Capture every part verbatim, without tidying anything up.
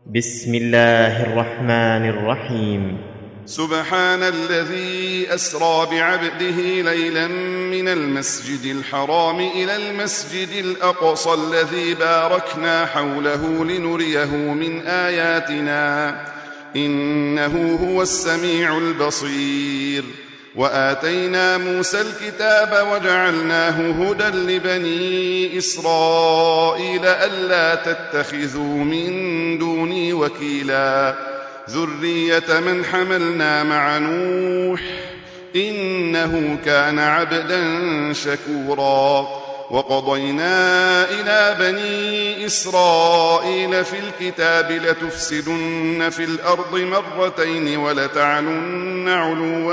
بسم الله الرحمن الرحيم. سبحان الذي أسرى بعبده ليلا من المسجد الحرام إلى المسجد الأقصى الذي باركنا حوله لنريه من آياتنا إنه هو السميع البصير. وآتينا موسى الكتاب وجعلناه هدى لبني إسرائيل ألا تتخذوا من دوني وكيلا ذرية من حملنا مع نوح إنه كان عبدا شكورا. وقضينا إلى بني إسرائيل في الكتاب لتفسدن في الأرض مرتين ولتعلن علوا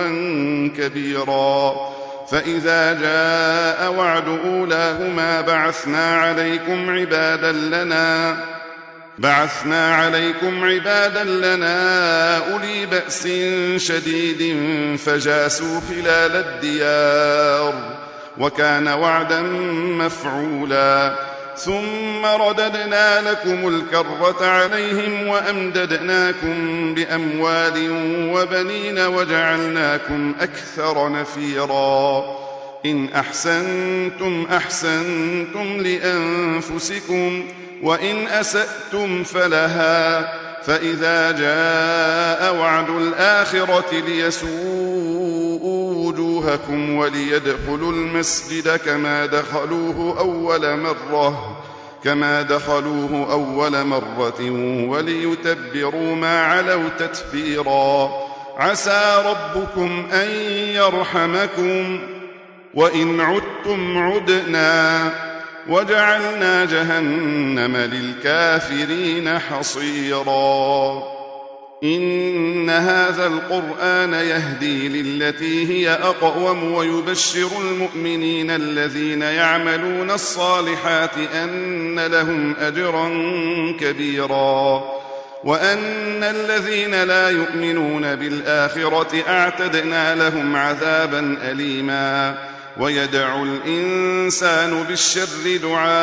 كبيرا. فإذا جاء وعد أولاهما بعثنا عليكم عبادا لنا بعثنا عليكم عبادا لنا أولي بأس شديد فجاسوا خلال الديار وكان وعدا مفعولا. ثم رددنا لكم الكرة عليهم وأمددناكم بأموال وبنين وجعلناكم أكثر نفيرا. إن أحسنتم أحسنتم لأنفسكم وإن أسأتم فلها. فإذا جاء وعد الآخرة ليسوءوا وجوهكم وليدخلوا المسجد كما دخلوه أول مرة كما دخلوه أول مرة وليتبروا ما علوا تتبيرا. عسى ربكم أن يرحمكم وإن عدتم عدنا وجعلنا جهنم للكافرين حصيرا. إن هذا القرآن يهدي للتي هي أقوم ويبشر المؤمنين الذين يعملون الصالحات أن لهم أجرا كبيرا وأن الذين لا يؤمنون بالآخرة أعتدنا لهم عذابا أليما. ويدعو الإنسان بالشر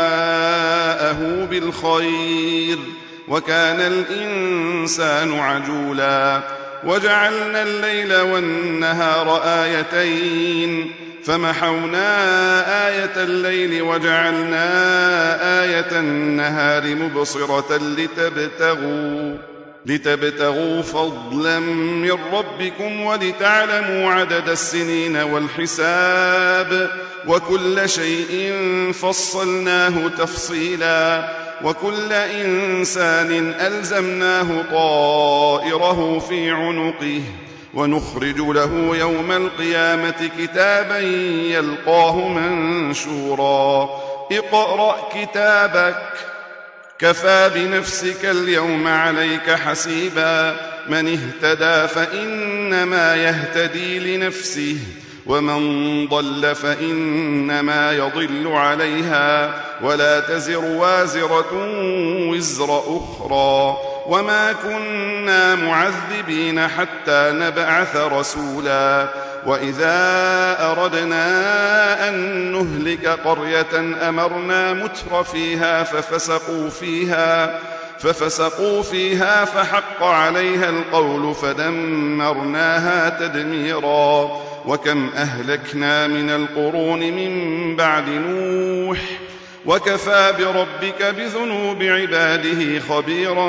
دعاءه بالخير وكان الإنسان عجولا. وجعلنا الليل والنهار آيتين فمحونا آية الليل وجعلنا آية النهار مبصرة لتبتغوا لتبتغوا فضلا من ربكم ولتعلموا عدد السنين والحساب وكل شيء فصلناه تفصيلا. وكل إنسان ألزمناه طائره في عنقه ونخرج له يوم القيامة كتابا يلقاه منشورا. اقرأ كتابك كفى بنفسك اليوم عليك حسيبا. من اهتدى فإنما يهتدي لنفسه ومن ضل فإنما يضل عليها ولا تزر وازرة وزر أخرى. وما كنا معذبين حتى نبعث رسولا. وإذا أردنا أن نهلك قرية أمرنا متر فيها ففسقوا فيها ففسقوا فيها فحق عليها القول فدمرناها تدميرا. وكم أهلكنا من القرون من بعد نوح وكفى بربك بذنوب عباده خبيرا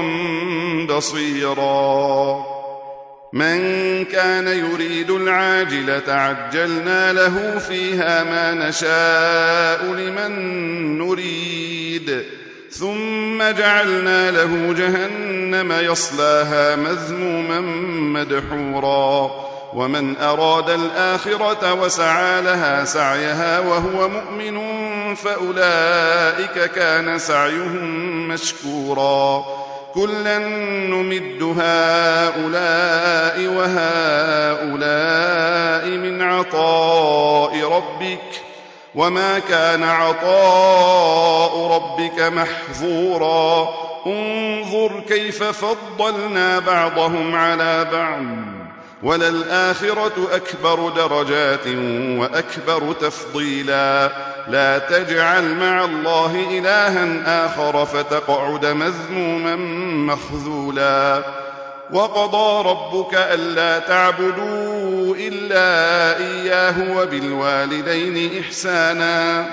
بصيرا. من كان يريد العاجلة عجلنا له فيها ما نشاء لمن نريد ثم جعلنا له جهنم يصلاها مذموما مدحورا. ومن أراد الآخرة وسعى لها سعيها وهو مؤمن فأولئك كان سعيهم مشكورا. كلا نمد هؤلاء وهؤلاء من عطاء ربك وما كان عطاء ربك محظورا. انظر كيف فضلنا بعضهم على بعض وللآخرة أكبر درجات وأكبر تفضيلا. لا تجعل مع الله إلها آخر فتقعد مذموما مخذولا وقضى ربك ألا تعبدوا إلا إياه وبالوالدين إحسانا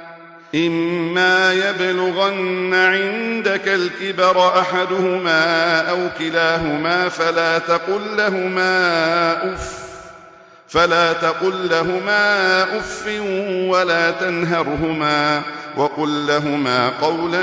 إما يبلغن عندك الكبر أحدهما أو كلاهما فلا تقل لهما أف فلا تقل لهما أف ولا تنهرهما وقل لهما قولا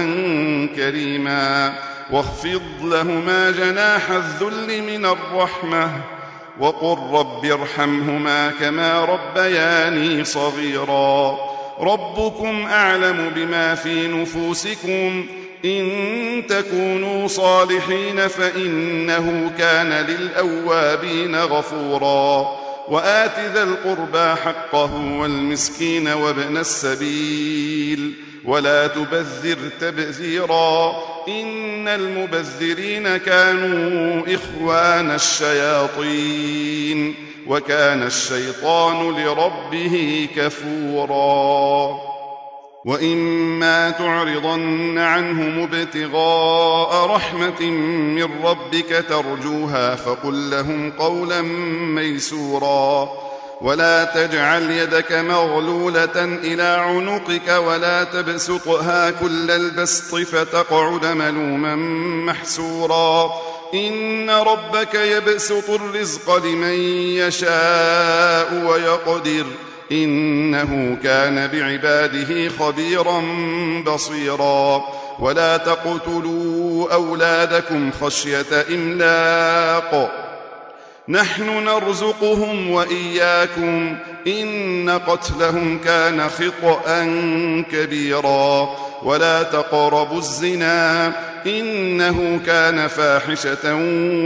كريما واخفض لهما جناح الذل من الرحمة وقل رب ارحمهما كما ربياني صغيرا ربكم أعلم بما في نفوسكم إن تكونوا صالحين فإنه كان للأوابين غفورا وآت ذا القربى حقه والمسكين وابن السبيل ولا تبذر تبذيرا إن المبذرين كانوا إخوان الشياطين وكان الشيطان لربه كفورا وإما تعرضن عنهم ابتغاء رحمة من ربك ترجوها فقل لهم قولا ميسورا ولا تجعل يدك مغلولة إلى عنقك ولا تبسطها كل البسط فتقعد ملوما محسورا إن ربك يبسط الرزق لمن يشاء ويقدر إنه كان بعباده خبيرا بصيرا ولا تقتلوا أولادكم خشية إملاق نحن نرزقهم وإياكم إن قتلهم كان خطأ كبيرا ولا تقربوا الزنا إنه كان فاحشة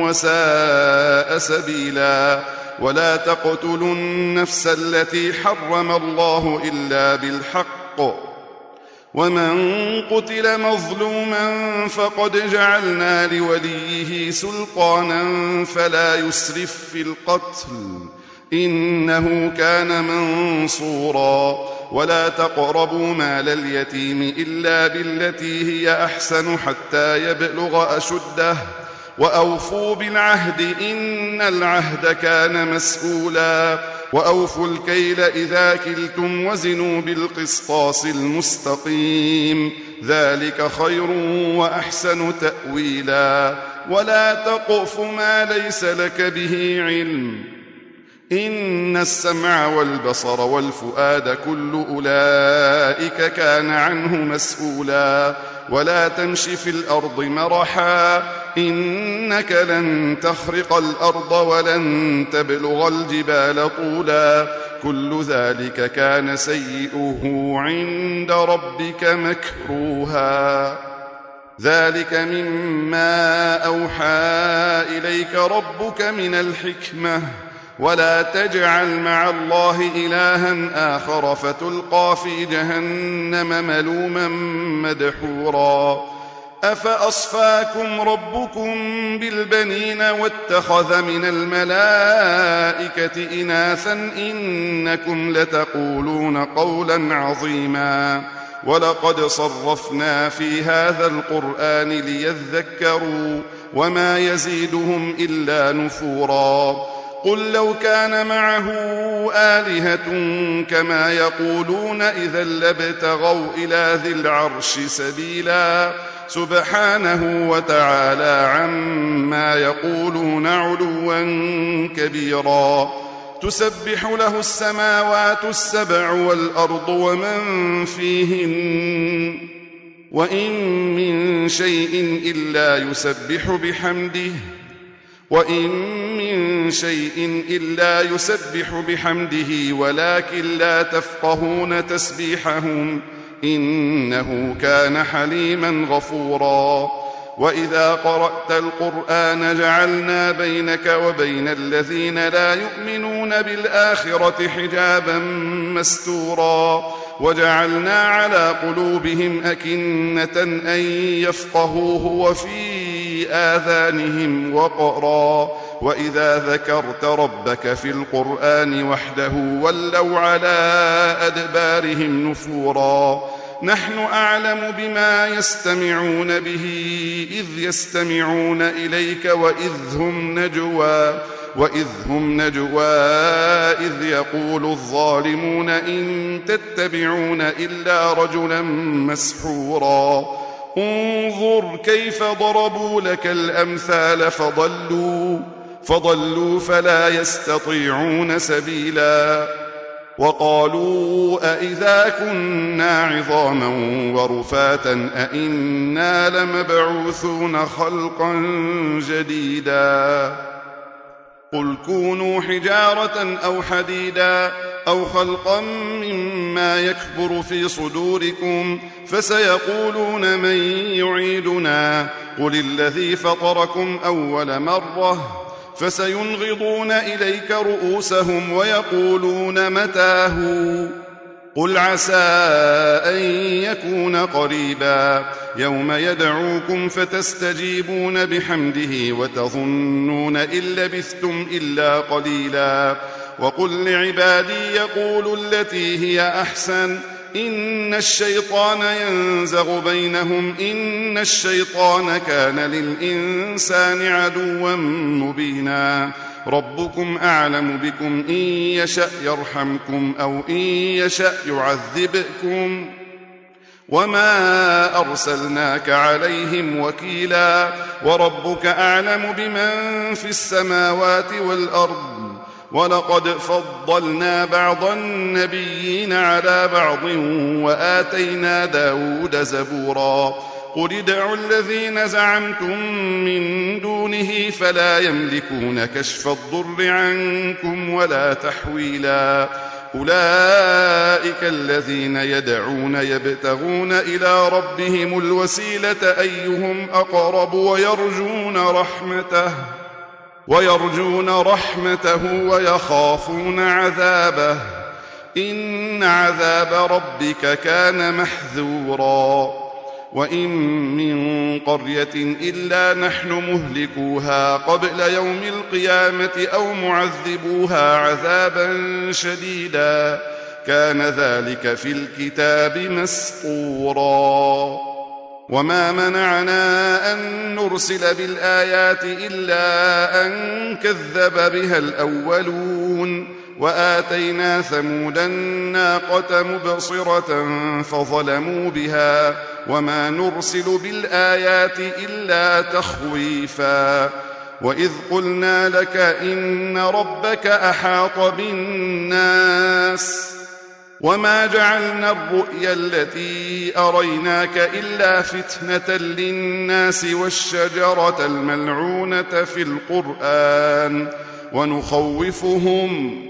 وساء سبيلا ولا تقتلوا النفس التي حرم الله إلا بالحق ومن قتل مظلوما فقد جعلنا لوليه سلطانا فلا يسرف في القتل إنه كان منصورا ولا تقربوا مال اليتيم إلا بالتي هي أحسن حتى يبلغ أشده وأوفوا بالعهد إن العهد كان مسؤولا وأوفوا الكيل إذا كلتم وزنوا بالقسطاس المستقيم ذلك خير وأحسن تأويلا ولا تقف ما ليس لك به علم إن السمع والبصر والفؤاد كل أولئك كان عنه مسؤولا ولا تمش في الأرض مرحا إنك لن تخرق الأرض ولن تبلغ الجبال طولا كل ذلك كان سيئه عند ربك مكروها ذلك مما أوحى إليك ربك من الحكمة ولا تجعل مع الله إلها آخر فتلقى في جهنم ملوما مدحورا أفأصفاكم ربكم بالبنين واتخذ من الملائكة إناثا إنكم لتقولون قولا عظيما ولقد صرفنا في هذا القرآن ليذكروا وما يزيدهم إلا نفورا قل لو كان معه آلهة كما يقولون إذا لابتغوا إلى ذي العرش سبيلا سبحانه وتعالى عما يقولون علوا كبيرا تسبح له السماوات السبع والأرض ومن فيهن وإن من شيء إلا يسبح بحمده وإن من شيء إلا يسبح بحمده ولكن لا تفقهون تسبيحهم إنه كان حليما غفورا وإذا قرأت القرآن جعلنا بينك وبين الذين لا يؤمنون بالآخرة حجابا مستورا وجعلنا على قلوبهم أكنة أن يفقهوه وفي آذانهم وقرا وإذا ذكرت ربك في القرآن وحده ولوا على أدبارهم نفورا نحن أعلم بما يستمعون به إذ يستمعون إليك وإذ هم نجوى وإذ هم نجوى إذ يقول الظالمون إن تتبعون إلا رجلا مسحورا انظر كيف ضربوا لك الأمثال فضلوا فضلوا فلا يستطيعون سبيلا وقالوا أئذا كنا عظاما ورفاتا أئنا لمبعوثون خلقا جديدا قل كونوا حجارة أو حديدا أو خلقا مما يكبر في صدوركم فسيقولون من يعيدنا قل الذي فطركم أول مرة فسينغضون إليك رؤوسهم ويقولون متاه قل عسى أن يكون قريبا يوم يدعوكم فتستجيبون بحمده وتظنون إن لبثتم إلا قليلا وقل لعبادي يقولوا التي هي أحسن إن الشيطان ينزغ بينهم إن الشيطان كان للإنسان عدوا مبينا ربكم أعلم بكم إن يشأ يرحمكم أو إن يشأ يعذبكم وما أرسلناك عليهم وكيلا وربك أعلم بمن في السماوات والأرض ولقد فضلنا بعض النبيين على بعض وآتينا داود زبورا قل ادعوا الذين زعمتم من دونه فلا يملكون كشف الضر عنكم ولا تحويلا أولئك الذين يدعون يبتغون إلى ربهم الوسيلة أيهم أقرب ويرجون رحمته ويرجون رحمته ويخافون عذابه إن عذاب ربك كان محذورا وإن من قرية إلا نحن مهلكوها قبل يوم القيامة أو معذبوها عذابا شديدا كان ذلك في الكتاب مسطورا وما منعنا أن نرسل بالآيات إلا أن كذب بها الأولون وآتينا ثمود الناقة مبصرة فظلموا بها وما نرسل بالآيات إلا تخويفا وإذ قلنا لك إن ربك أحاط بالناس وما جعلنا الرؤيا التي أريناك إلا فتنة للناس والشجرة الملعونة في القرآن ونخوفهم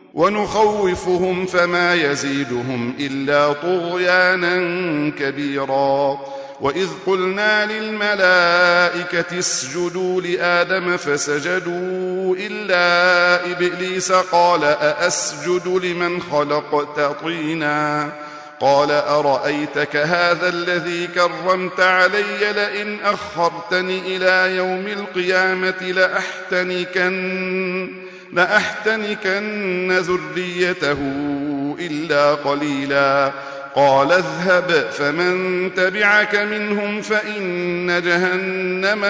ونخوفهم فما يزيدهم إلا طغيانا كبيرا وإذ قلنا للملائكة اسجدوا لآدم فسجدوا إلا إبليس قال أأسجد لمن خلقت طينا قال أرأيتك هذا الذي كرمت علي لئن أخرتني إلى يوم القيامة لأحتنكن لأحتنكن ذريته إلا قليلا قال اذهب فمن تبعك منهم فإن جهنم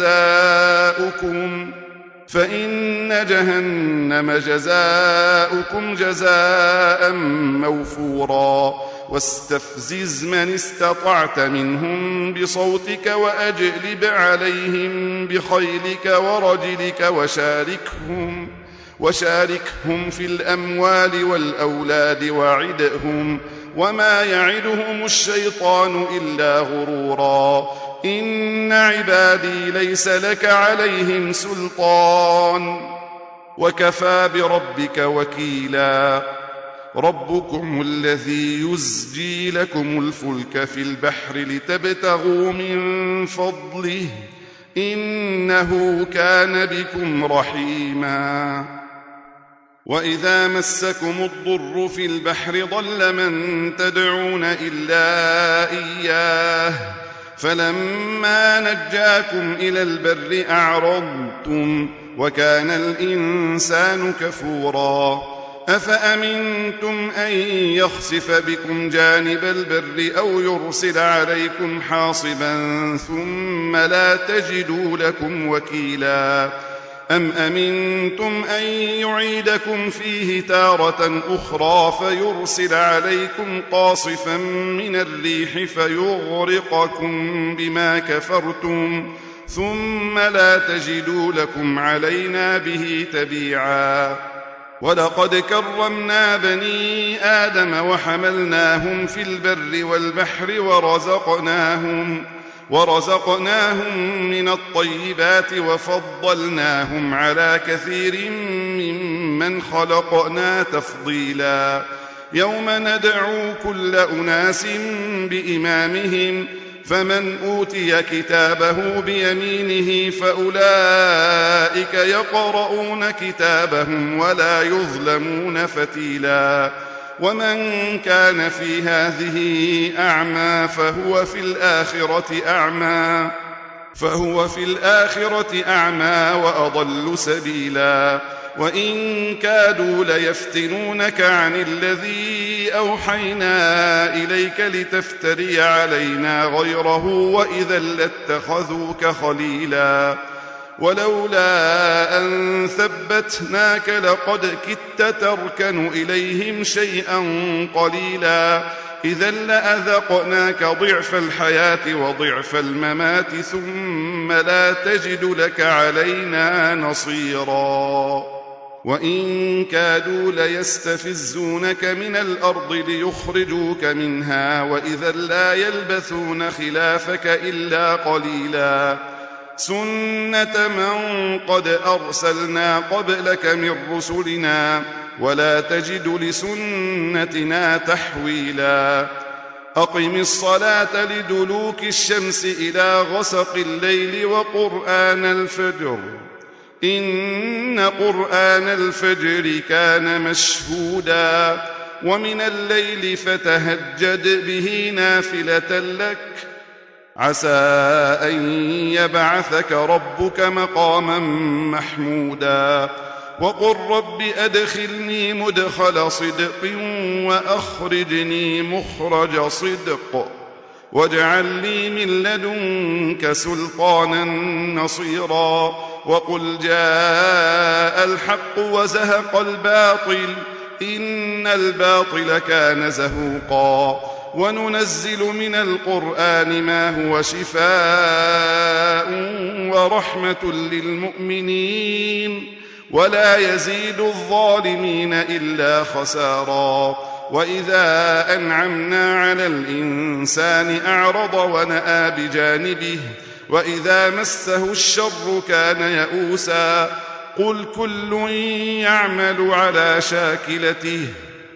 جزاؤكم فإن جهنم جزاؤكم جزاء موفورا واستفزز من استطعت منهم بصوتك وأجلب عليهم بخيلك ورجلك وشاركهم وشاركهم في الأموال والأولاد وعدهم وما يعدهم الشيطان إلا غرورا إن عبادي ليس لك عليهم سلطان وكفى بربك وكيلا ربكم الذي يزجي لكم الفلك في البحر لتبتغوا من فضله إنه كان بكم رحيما وإذا مسكم الضر في البحر ضل من تدعون إلا إياه فلما نجاكم إلى البر أعرضتم وكان الإنسان كفورا أفأمنتم أن يخسف بكم جانب البر أو يرسل عليكم حاصبا ثم لا تجدوا لكم وكيلا أم أمنتم أن يعيدكم فيه تارة أخرى فيرسل عليكم قاصفا من الريح فيغرقكم بما كفرتم ثم لا تجدوا لكم علينا به تبيعا ولقد كرمنا بني آدم وحملناهم في البر والبحر ورزقناهم ورزقناهم من الطيبات وفضلناهم على كثير ممن خلقنا تفضيلا يوم ندعو كل أناس بإمامهم فمن أوتي كتابه بيمينه فأولئك يقرؤون كتابهم ولا يظلمون فتيلا ومن كان في هذه أعمى فهو في الآخرة أعمى فهو في الآخرة أعمى وأضل سبيلا وإن كادوا ليفتنونك عن الذي أوحينا إليك لتفتري علينا غيره وإذا لاتخذوك خليلا ولولا أن ثبتناك لقد كدت تركن إليهم شيئا قليلا إذا لأذقناك ضعف الحياة وضعف الممات ثم لا تجد لك علينا نصيرا وإن كادوا ليستفزونك من الأرض ليخرجوك منها وإذا لا يلبثون خلافك إلا قليلا سنة من قد أرسلنا قبلك من رسلنا ولا تجد لسنتنا تحويلا أقم الصلاة لدلوك الشمس إلى غسق الليل وقرآن الفجر إن قرآن الفجر كان مشهودا ومن الليل فتهجد به نافلة لك عسى أن يبعثك ربك مقاما محمودا وقل رب أدخلني مدخل صدق وأخرجني مخرج صدق واجعل لي من لدنك سلطانا نصيرا وقل جاء الحق وزهق الباطل إن الباطل كان زهوقا وننزل من القرآن ما هو شفاء ورحمة للمؤمنين ولا يزيد الظالمين إلا خسارا وإذا أنعمنا على الإنسان أعرض ونأى بجانبه وإذا مسه الشر كان يئوسا قل كل يعمل على شاكلته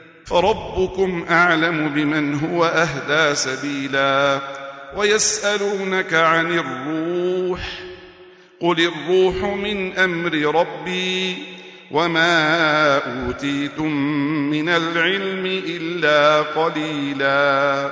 فربكم أعلم بمن هو أهدى سبيلا ويسألونك عن الروح قل الروح من أمر ربي وما أوتيتم من العلم إلا قليلا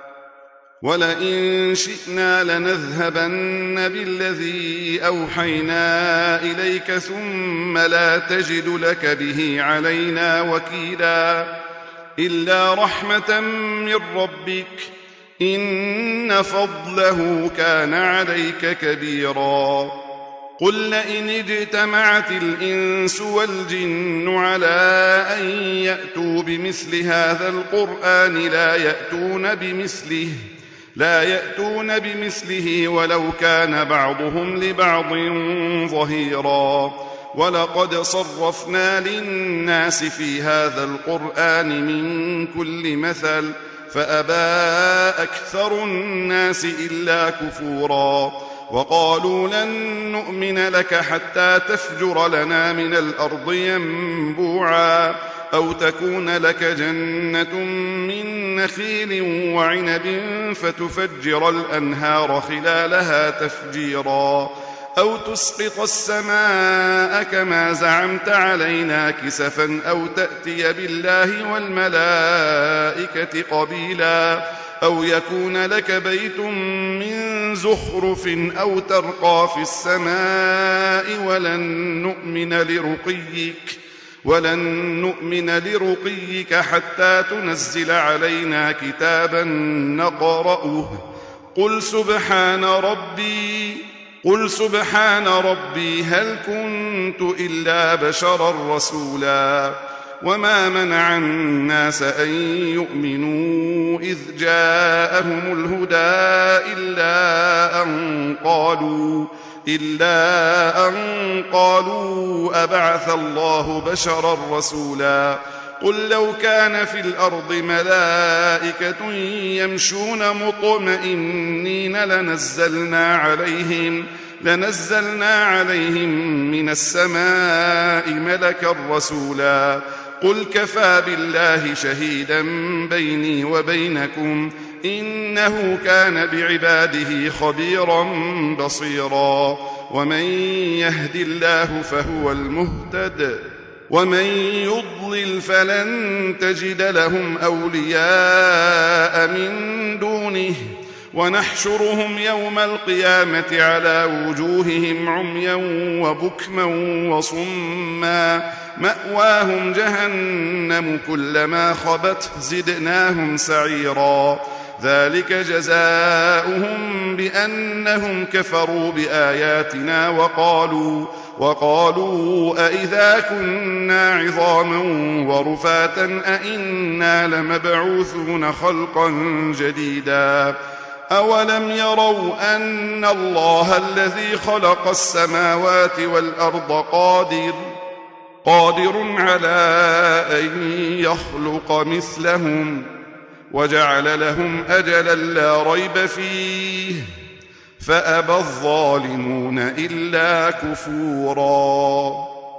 ولئن شئنا لنذهبن بالذي أوحينا إليك ثم لا تجد لك به علينا وكيلا إلا رحمة من ربك إن فضله كان عليك كبيرا قل لئن اجتمعت الإنس والجن على أن يأتوا بمثل هذا القرآن لا يأتون بمثله لا يأتون بمثله ولو كان بعضهم لبعض ظهيرا ولقد صرفنا للناس في هذا القرآن من كل مثل فأبى أكثر الناس إلا كفورا وقالوا لن نؤمن لك حتى تفجر لنا من الأرض ينبوعا أو تكون لك جنة من نخيل وعنب فتفجر الأنهار خلالها تفجيرا أو تسقط السماء كما زعمت علينا كسفا أو تأتي بالله والملائكة قبيلا أو يكون لك بيت من زخرف أو ترقى في السماء ولن نؤمن لرقيك ولن نؤمن لرقيك حتى تنزل علينا كتابا نقرأه قل سبحان ربي قل سبحان ربي هل كنت إلا بشرا رسولا وما منع الناس أن يؤمنوا إذ جاءهم الهدى إلا أن قالوا إلا أن قالوا أبعث الله بشرا رسولا قل لو كان في الأرض ملائكة يمشون مطمئنين لنزلنا عليهم لنزلنا عليهم من السماء ملكا رسولا قل كفى بالله شهيدا بيني وبينكم إنه كان بعباده خبيرا بصيرا ومن يهد الله فهو المهتد ومن يضلل فلن تجد لهم أولياء من دونه ونحشرهم يوم القيامة على وجوههم عميا وبكما وصما مأواهم جهنم كلما خبت زدناهم سعيرا ذلك جزاؤهم بأنهم كفروا بآياتنا وقالوا وقالوا أئذا كنا عظاما ورفاتا أئنا لمبعوثون خلقا جديدا أولم يروا أن الله الذي خلق السماوات والأرض قادر قادر على أن يخلق مثلهم وجعل لهم أجلا لا ريب فيه فأبى الظالمون إلا كفورا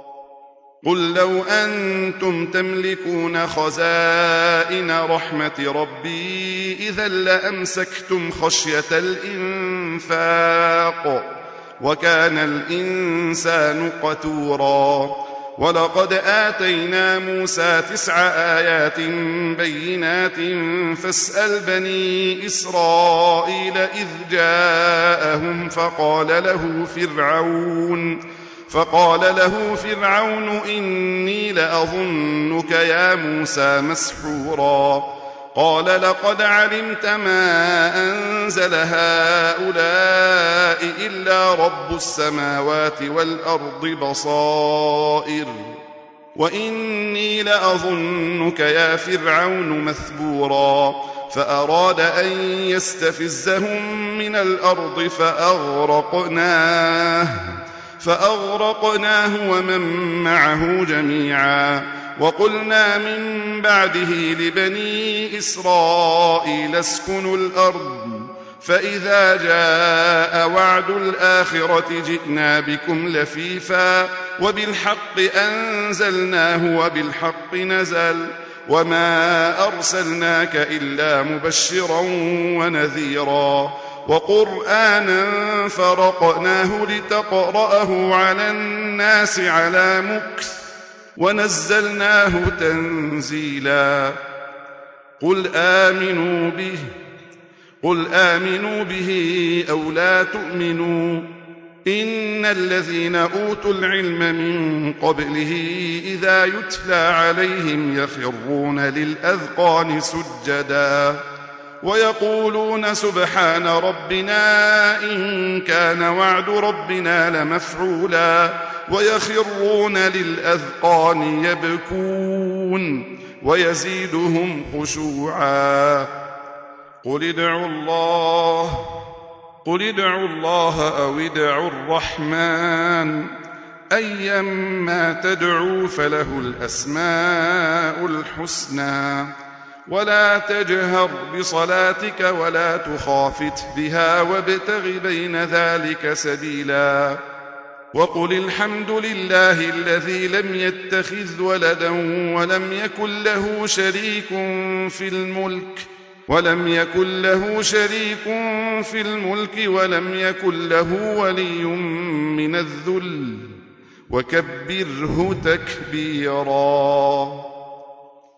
قل لو أنتم تملكون خزائن رحمة ربي إذا لأمسكتم خشية الإنفاق وكان الإنسان قتورا ولقد آتينا موسى تسع آيات بينات فاسأل بني إسرائيل إذ جاءهم فقال له فرعون فقال له فرعون إني لأظنك يا موسى مسحورا قال لقد علمت ما أنزل هؤلاء إلا رب السماوات والأرض بصائر وإني لأظنك يا فرعون مثبورا فأراد أن يستفزهم من الأرض فأغرقناه فأغرقناه ومن معه جميعا وقلنا من بعده لبني إسرائيل اسكنوا الأرض فإذا جاء وعد الآخرة جئنا بكم لفيفا وبالحق أنزلناه وبالحق نزل وما أرسلناك إلا مبشرا ونذيرا وقرآنا فرقناه لتقرأه على الناس على مكث ونزلناه تنزيلا قل آمنوا به قل آمنوا به أو لا تؤمنوا إن الذين أوتوا العلم من قبله إذا يتلى عليهم يخرون للأذقان سجدا ويقولون سبحان ربنا إن كان وعد ربنا لمفعولا ويخرون للأذقان يبكون ويزيدهم خشوعا قل ادعوا الله قل ادعوا الله أو ادعوا الرحمن أيما تدعوا فله الأسماء الحسنى ولا تجهر بصلاتك ولا تخافت بها وابتغ بين ذلك سبيلا وقل الحمد لله الذي لم يتخذ ولدا ولم يكن له شريك في الملك ولم يكن له شريك في الملك ولم يكن له ولي من الذل وكبره تكبيرا